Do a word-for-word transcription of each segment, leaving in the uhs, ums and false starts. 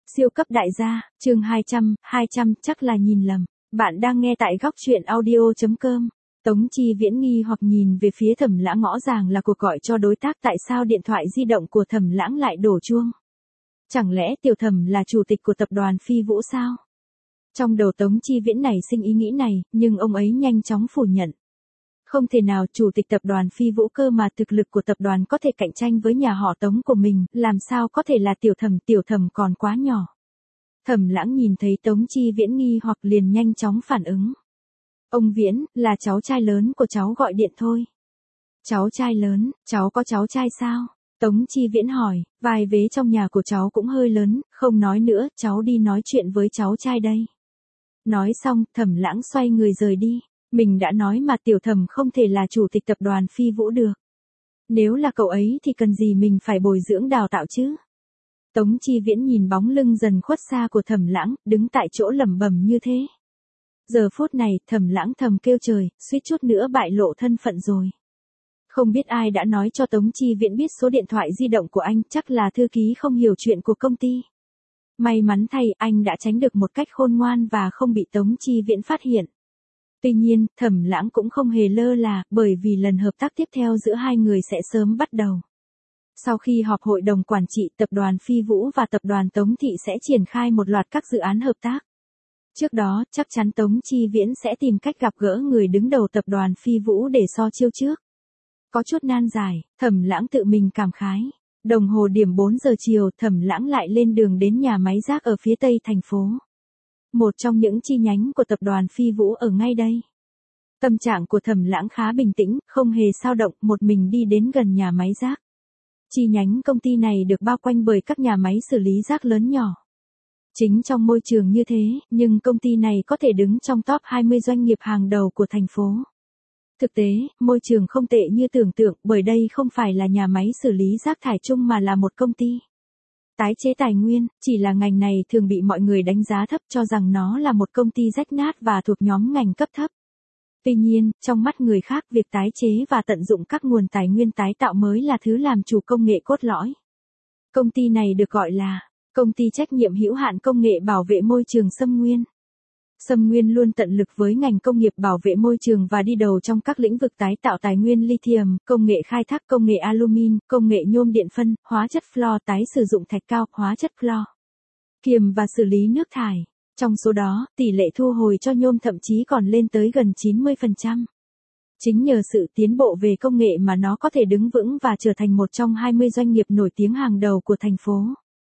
Siêu cấp đại gia, chương hai trăm, hai trăm chắc là nhìn lầm. Bạn đang nghe tại góc truyện audio.com. Tống Chi Viễn nghi hoặc nhìn về phía Thẩm Lãng, ngõ ràng là cuộc gọi cho đối tác, tại sao điện thoại di động của Thẩm Lãng lại đổ chuông? Chẳng lẽ Tiểu Thẩm là chủ tịch của tập đoàn Phi Vũ sao? Trong đầu Tống Chi Viễn nảy sinh ý nghĩ này, nhưng ông ấy nhanh chóng phủ nhận. Không thể nào, chủ tịch tập đoàn Phi Vũ cơ mà, thực lực của tập đoàn có thể cạnh tranh với nhà họ Tống của mình, làm sao có thể là Tiểu Thẩm, Tiểu Thẩm còn quá nhỏ. Thẩm Lãng nhìn thấy Tống Chi Viễn nghi hoặc liền nhanh chóng phản ứng. Ông Viễn, là cháu trai lớn của cháu gọi điện thôi. Cháu trai lớn, cháu có cháu trai sao? Tống Chi Viễn hỏi, vai vế trong nhà của cháu cũng hơi lớn, không nói nữa, cháu đi nói chuyện với cháu trai đây. Nói xong, Thẩm Lãng xoay người rời đi. Mình đã nói mà, Tiểu Thẩm không thể là chủ tịch tập đoàn Phi Vũ được. Nếu là cậu ấy thì cần gì mình phải bồi dưỡng đào tạo chứ? Tống Chi Viễn nhìn bóng lưng dần khuất xa của Thẩm Lãng, đứng tại chỗ lẩm bẩm như thế. Giờ phút này, Thẩm Lãng thầm kêu trời, suýt chút nữa bại lộ thân phận rồi. Không biết ai đã nói cho Tống Chi Viễn biết số điện thoại di động của anh, chắc là thư ký không hiểu chuyện của công ty. May mắn thay, anh đã tránh được một cách khôn ngoan và không bị Tống Chi Viễn phát hiện. Tuy nhiên, Thẩm Lãng cũng không hề lơ là, bởi vì lần hợp tác tiếp theo giữa hai người sẽ sớm bắt đầu. Sau khi họp hội đồng quản trị, tập đoàn Phi Vũ và tập đoàn Tống Thị sẽ triển khai một loạt các dự án hợp tác. Trước đó, chắc chắn Tống Chi Viễn sẽ tìm cách gặp gỡ người đứng đầu tập đoàn Phi Vũ để so chiêu trước. Có chút nan giải, Thẩm Lãng tự mình cảm khái. Đồng hồ điểm bốn giờ chiều, Thẩm Lãng lại lên đường đến nhà máy rác ở phía tây thành phố. Một trong những chi nhánh của tập đoàn Phi Vũ ở ngay đây. Tâm trạng của Thẩm Lãng khá bình tĩnh, không hề xao động, một mình đi đến gần nhà máy rác. Chi nhánh công ty này được bao quanh bởi các nhà máy xử lý rác lớn nhỏ. Chính trong môi trường như thế, nhưng công ty này có thể đứng trong top hai mươi doanh nghiệp hàng đầu của thành phố. Thực tế, môi trường không tệ như tưởng tượng, bởi đây không phải là nhà máy xử lý rác thải chung mà là một công ty tái chế tài nguyên, chỉ là ngành này thường bị mọi người đánh giá thấp, cho rằng nó là một công ty rách nát và thuộc nhóm ngành cấp thấp. Tuy nhiên, trong mắt người khác, việc tái chế và tận dụng các nguồn tài nguyên tái tạo mới là thứ làm chủ công nghệ cốt lõi. Công ty này được gọi là Công ty trách nhiệm hữu hạn công nghệ bảo vệ môi trường Sâm Nguyên. Sâm Nguyên luôn tận lực với ngành công nghiệp bảo vệ môi trường và đi đầu trong các lĩnh vực tái tạo tài nguyên lithium, công nghệ khai thác công nghệ alumin, công nghệ nhôm điện phân, hóa chất flo, tái sử dụng thạch cao, hóa chất flo, kiềm và xử lý nước thải. Trong số đó, tỷ lệ thu hồi cho nhôm thậm chí còn lên tới gần chín mươi phần trăm. Chính nhờ sự tiến bộ về công nghệ mà nó có thể đứng vững và trở thành một trong hai mươi doanh nghiệp nổi tiếng hàng đầu của thành phố.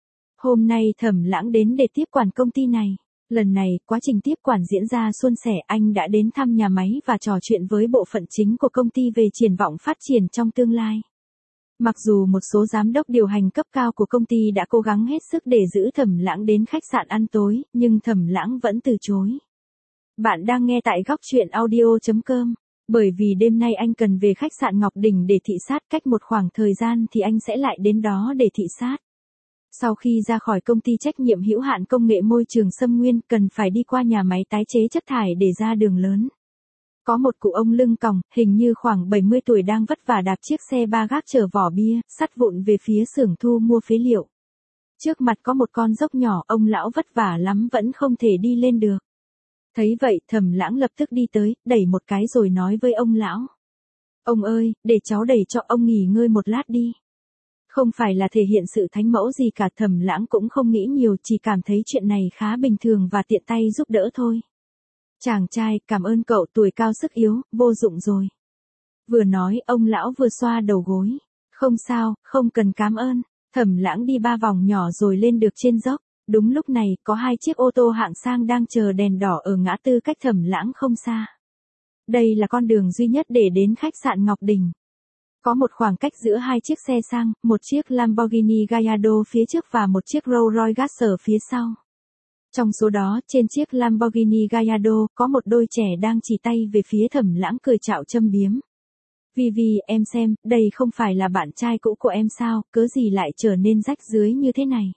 Hôm nay Thẩm Lãng đến để tiếp quản công ty này. Lần này, quá trình tiếp quản diễn ra suôn sẻ, anh đã đến thăm nhà máy và trò chuyện với bộ phận chính của công ty về triển vọng phát triển trong tương lai. Mặc dù một số giám đốc điều hành cấp cao của công ty đã cố gắng hết sức để giữ Thẩm Lãng đến khách sạn ăn tối, nhưng Thẩm Lãng vẫn từ chối. Bạn đang nghe tại góc truyện audio.com. Bởi vì đêm nay anh cần về khách sạn Ngọc Đỉnh để thị sát, cách một khoảng thời gian thì anh sẽ lại đến đó để thị sát. Sau khi ra khỏi công ty trách nhiệm hữu hạn công nghệ môi trường Sâm Nguyên, cần phải đi qua nhà máy tái chế chất thải để ra đường lớn. Có một cụ ông lưng còng, hình như khoảng bảy mươi tuổi, đang vất vả đạp chiếc xe ba gác chở vỏ bia, sắt vụn về phía xưởng thu mua phế liệu. Trước mặt có một con dốc nhỏ, ông lão vất vả lắm vẫn không thể đi lên được. Thấy vậy, Thẩm Lãng lập tức đi tới, đẩy một cái rồi nói với ông lão. Ông ơi, để cháu đẩy cho ông nghỉ ngơi một lát đi. Không phải là thể hiện sự thánh mẫu gì cả, Thẩm Lãng cũng không nghĩ nhiều, chỉ cảm thấy chuyện này khá bình thường và tiện tay giúp đỡ thôi. Chàng trai, cảm ơn cậu, tuổi cao sức yếu, vô dụng rồi. Vừa nói, ông lão vừa xoa đầu gối. Không sao, không cần cảm ơn. Thẩm Lãng đi ba vòng nhỏ rồi lên được trên dốc. Đúng lúc này, có hai chiếc ô tô hạng sang đang chờ đèn đỏ ở ngã tư cách Thẩm Lãng không xa. Đây là con đường duy nhất để đến khách sạn Ngọc Đỉnh. Có một khoảng cách giữa hai chiếc xe sang, một chiếc Lamborghini Gallardo phía trước và một chiếc Rolls-Royce Gasser phía sau. Trong số đó, trên chiếc Lamborghini Gallardo, có một đôi trẻ đang chỉ tay về phía Thẩm Lãng cười chạo châm biếm. Vivi, em xem, đây không phải là bạn trai cũ của em sao, cớ gì lại trở nên rách rưới như thế này.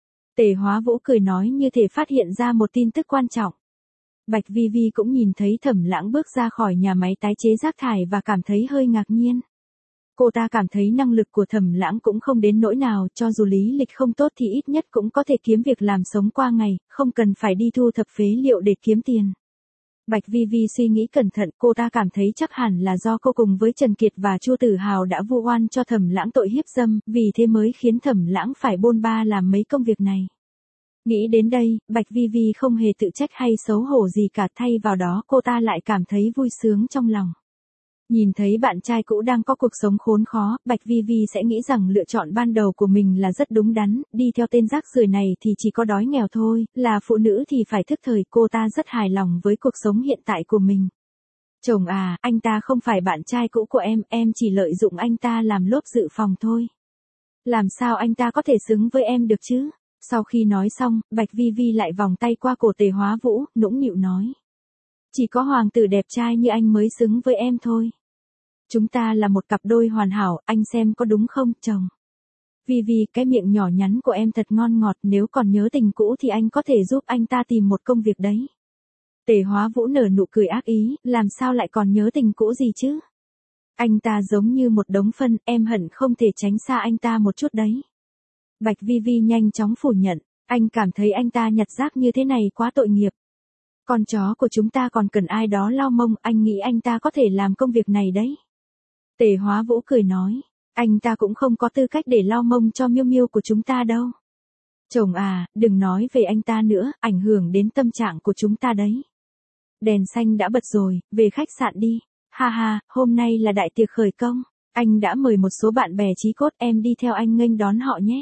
Tề Hóa Vũ cười nói như thể phát hiện ra một tin tức quan trọng. Bạch Vivi cũng nhìn thấy Thẩm Lãng bước ra khỏi nhà máy tái chế rác thải và cảm thấy hơi ngạc nhiên. Cô ta cảm thấy năng lực của Thẩm Lãng cũng không đến nỗi nào, cho dù lý lịch không tốt thì ít nhất cũng có thể kiếm việc làm sống qua ngày, không cần phải đi thu thập phế liệu để kiếm tiền. Bạch Vi Vi suy nghĩ cẩn thận, cô ta cảm thấy chắc hẳn là do cô cùng với Trần Kiệt và Chu Tử Hào đã vu oan cho Thẩm Lãng tội hiếp dâm, vì thế mới khiến Thẩm Lãng phải bôn ba làm mấy công việc này. Nghĩ đến đây, Bạch Vi Vi không hề tự trách hay xấu hổ gì cả, thay vào đó cô ta lại cảm thấy vui sướng trong lòng. Nhìn thấy bạn trai cũ đang có cuộc sống khốn khó, Bạch Vi Vi sẽ nghĩ rằng lựa chọn ban đầu của mình là rất đúng đắn, đi theo tên rác rưởi này thì chỉ có đói nghèo thôi, là phụ nữ thì phải thức thời, cô ta rất hài lòng với cuộc sống hiện tại của mình. Chồng à, anh ta không phải bạn trai cũ của em, em chỉ lợi dụng anh ta làm lốp dự phòng thôi. Làm sao anh ta có thể xứng với em được chứ? Sau khi nói xong, Bạch Vi Vi lại vòng tay qua cổ Tề Hóa Vũ, nũng nịu nói. Chỉ có hoàng tử đẹp trai như anh mới xứng với em thôi. Chúng ta là một cặp đôi hoàn hảo, anh xem có đúng không, chồng? Vi Vi, cái miệng nhỏ nhắn của em thật ngon ngọt, nếu còn nhớ tình cũ thì anh có thể giúp anh ta tìm một công việc đấy. Tề Hóa Vũ nở nụ cười ác ý, làm sao lại còn nhớ tình cũ gì chứ? Anh ta giống như một đống phân, em hận không thể tránh xa anh ta một chút đấy. Bạch Vi Vi nhanh chóng phủ nhận, anh cảm thấy anh ta nhặt rác như thế này quá tội nghiệp. Con chó của chúng ta còn cần ai đó lau mông, anh nghĩ anh ta có thể làm công việc này đấy. Tề Hóa Vũ cười nói, anh ta cũng không có tư cách để lau mông cho Miêu Miêu của chúng ta đâu. Chồng à, đừng nói về anh ta nữa, ảnh hưởng đến tâm trạng của chúng ta đấy. Đèn xanh đã bật rồi, về khách sạn đi. Ha ha, hôm nay là đại tiệc khởi công, anh đã mời một số bạn bè chí cốt, em đi theo anh nghênh đón họ nhé.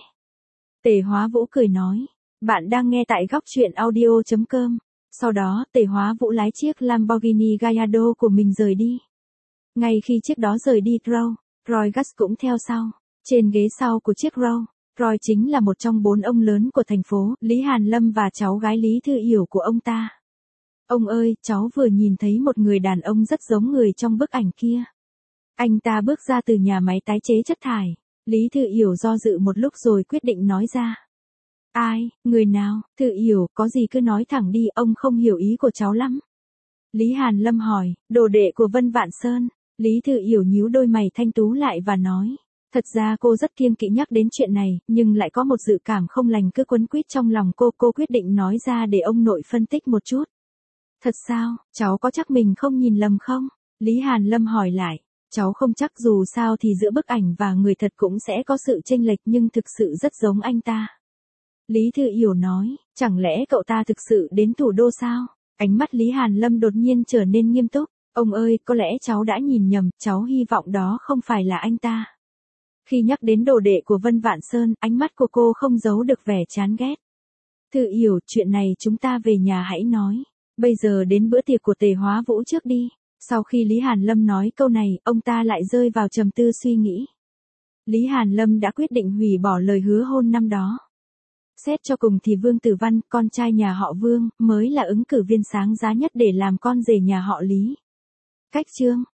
Tề Hóa Vũ cười nói, bạn đang nghe tại góc truyện audio chấm com. Sau đó, Tề Hóa Vũ lái chiếc Lamborghini Gallardo của mình rời đi. Ngay khi chiếc đó rời đi, Rolls Royce cũng theo sau. Trên ghế sau của chiếc Rolls Royce chính là một trong bốn ông lớn của thành phố, Lý Hàn Lâm và cháu gái Lý Thư Yểu của ông ta. Ông ơi, cháu vừa nhìn thấy một người đàn ông rất giống người trong bức ảnh kia. Anh ta bước ra từ nhà máy tái chế chất thải. Lý Thư Yểu do dự một lúc rồi quyết định nói ra. Ai, người nào? Thư Yểu, có gì cứ nói thẳng đi, ông không hiểu ý của cháu lắm. Lý Hàn Lâm hỏi, đồ đệ của Vân Vạn Sơn. Lý Thư Yểu nhíu đôi mày thanh tú lại và nói, thật ra cô rất kiêng kỵ nhắc đến chuyện này, nhưng lại có một dự cảm không lành cứ quấn quýt trong lòng cô, cô quyết định nói ra để ông nội phân tích một chút. Thật sao, cháu có chắc mình không nhìn lầm không? Lý Hàn Lâm hỏi lại, cháu không chắc, dù sao thì giữa bức ảnh và người thật cũng sẽ có sự chênh lệch, nhưng thực sự rất giống anh ta. Lý Thư Yểu nói, chẳng lẽ cậu ta thực sự đến thủ đô sao? Ánh mắt Lý Hàn Lâm đột nhiên trở nên nghiêm túc. Ông ơi, có lẽ cháu đã nhìn nhầm, cháu hy vọng đó không phải là anh ta. Khi nhắc đến đồ đệ của Vân Vạn Sơn, ánh mắt của cô không giấu được vẻ chán ghét. Thư Yểu, chuyện này chúng ta về nhà hãy nói. Bây giờ đến bữa tiệc của Tề Hóa Vũ trước đi. Sau khi Lý Hàn Lâm nói câu này, ông ta lại rơi vào trầm tư suy nghĩ. Lý Hàn Lâm đã quyết định hủy bỏ lời hứa hôn năm đó. Xét cho cùng thì Vương Tử Văn, con trai nhà họ Vương, mới là ứng cử viên sáng giá nhất để làm con rể nhà họ Lý. Cách chương